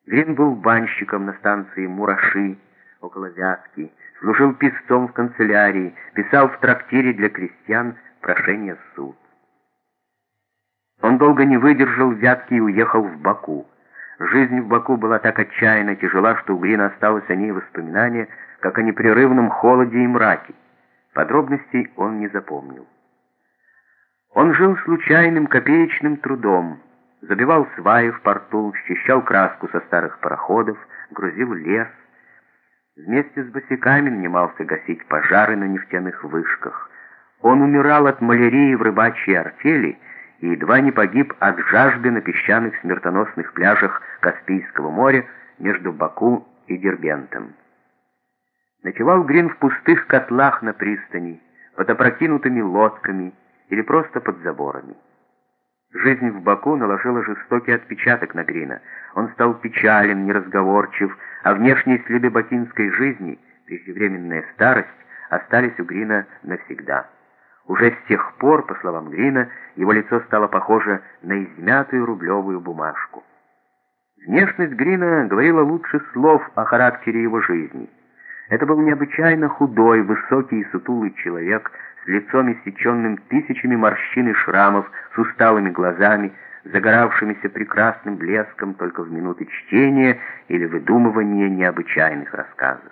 Грин был банщиком на станции Мураши, около Вятки, служил писцом в канцелярии, писал в трактире для крестьян прошение в суд. Он долго не выдержал Вятки и уехал в Баку. Жизнь в Баку была так отчаянно тяжела, что у Грина осталось о ней воспоминание, как о непрерывном холоде и мраке. Подробностей он не запомнил. Он жил случайным копеечным трудом, забивал сваи в порту, счищал краску со старых пароходов, грузил лес. Вместе с босяками нанимался гасить пожары на нефтяных вышках. Он умирал от малярии в рыбачьей артели и едва не погиб от жажды на песчаных смертоносных пляжах Каспийского моря между Баку и Дербентом. Ночевал Грин в пустых котлах на пристани, под опрокинутыми лодками или просто под заборами. Жизнь в Баку наложила жестокий отпечаток на Грина. Он стал печален, неразговорчив, а внешние следы бакинской жизни, преждевременная старость, остались у Грина навсегда. Уже с тех пор, по словам Грина, его лицо стало похоже на измятую рублевую бумажку. Внешность Грина говорила лучше слов о характере его жизни. Это был необычайно худой, высокий и сутулый человек с лицом, иссеченным тысячами морщин и шрамов, с усталыми глазами, загоравшимися прекрасным блеском только в минуты чтения или выдумывания необычайных рассказов.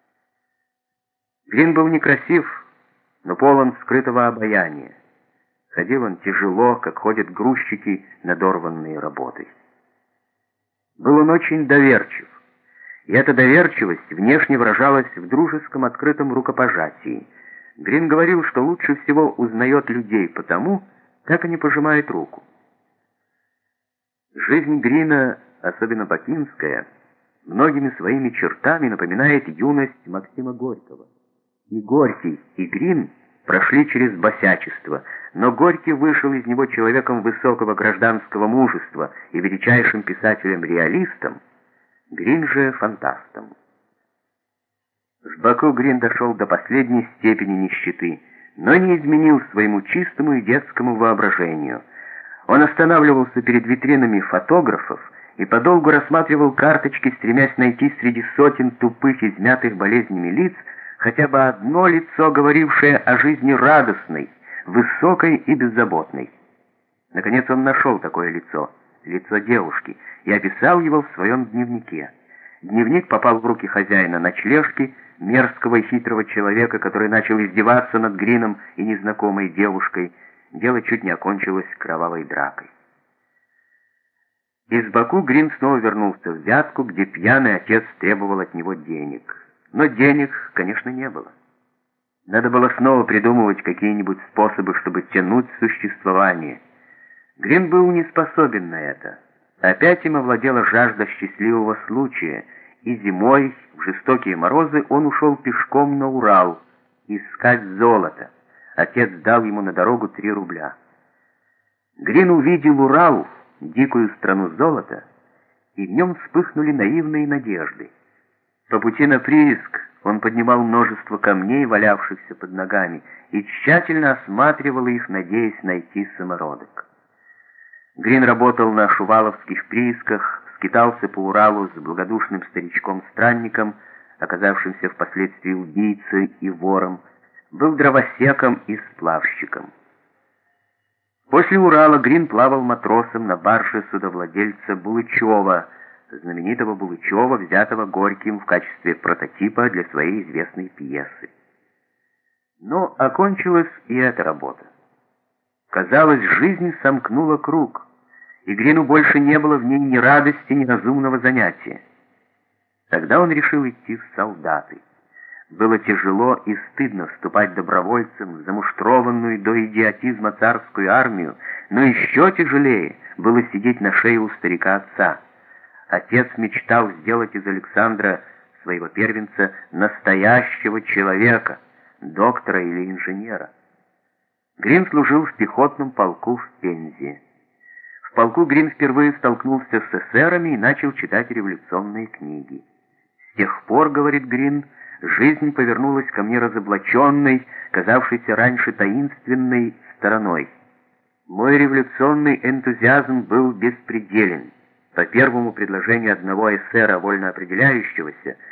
Грин был некрасив, но полон скрытого обаяния. Ходил он тяжело, как ходят грузчики, надорванные работой. Был он очень доверчив, и эта доверчивость внешне выражалась в дружеском открытом рукопожатии. Грин говорил, что лучше всего узнает людей потому, как они пожимают руку. Жизнь Грина, особенно бакинская, многими своими чертами напоминает юность Максима Горького. И Горький, и Грин прошли через босячество, но Горький вышел из него человеком высокого гражданского мужества и величайшим писателем-реалистом, Грин же фантастом. В Баку Грин дошел до последней степени нищеты, но не изменил своему чистому и детскому воображению. Он останавливался перед витринами фотографов и подолгу рассматривал карточки, стремясь найти среди сотен тупых, измятых болезнями лиц хотя бы одно лицо, говорившее о жизни радостной, высокой и беззаботной. Наконец он нашел такое лицо, лицо девушки, и описал его в своем дневнике. Дневник попал в руки хозяина ночлежки, мерзкого и хитрого человека, который начал издеваться над Грином и незнакомой девушкой. Дело чуть не окончилось кровавой дракой. Из Баку Грин снова вернулся в Вятку, где пьяный отец требовал от него денег. Но денег, конечно, не было. Надо было снова придумывать какие-нибудь способы, чтобы тянуть существование. Грин был не способен на это. Опять им овладела жажда счастливого случая, и зимой, в жестокие морозы, он ушел пешком на Урал искать золото. Отец дал ему на дорогу 3 рубля. Грин увидел Урал, дикую страну золота, и в нем вспыхнули наивные надежды. По пути на прииск он поднимал множество камней, валявшихся под ногами, и тщательно осматривал их, надеясь найти самородок. Грин работал на шуваловских приисках, скитался по Уралу с благодушным старичком-странником, оказавшимся впоследствии убийцей и вором, был дровосеком и сплавщиком. После Урала Грин плавал матросом на барже судовладельца Булычева, знаменитого Булычева, взятого Горьким в качестве прототипа для своей известной пьесы. Но окончилась и эта работа. Казалось, жизнь сомкнула круг, и Грину больше не было в ней ни радости, ни разумного занятия. Тогда он решил идти в солдаты. Было тяжело и стыдно вступать добровольцем в замуштрованную до идиотизма царскую армию, но еще тяжелее было сидеть на шее у старика отца. Отец мечтал сделать из Александра, своего первенца, настоящего человека, доктора или инженера. Грин служил в пехотном полку в Пензе. В полку Грин впервые столкнулся с эсерами и начал читать революционные книги. С тех пор, говорит Грин, жизнь повернулась ко мне разоблаченной, казавшейся раньше таинственной стороной. Мой революционный энтузиазм был беспределен. по первому предложению одного эсера, вольно определяющегося,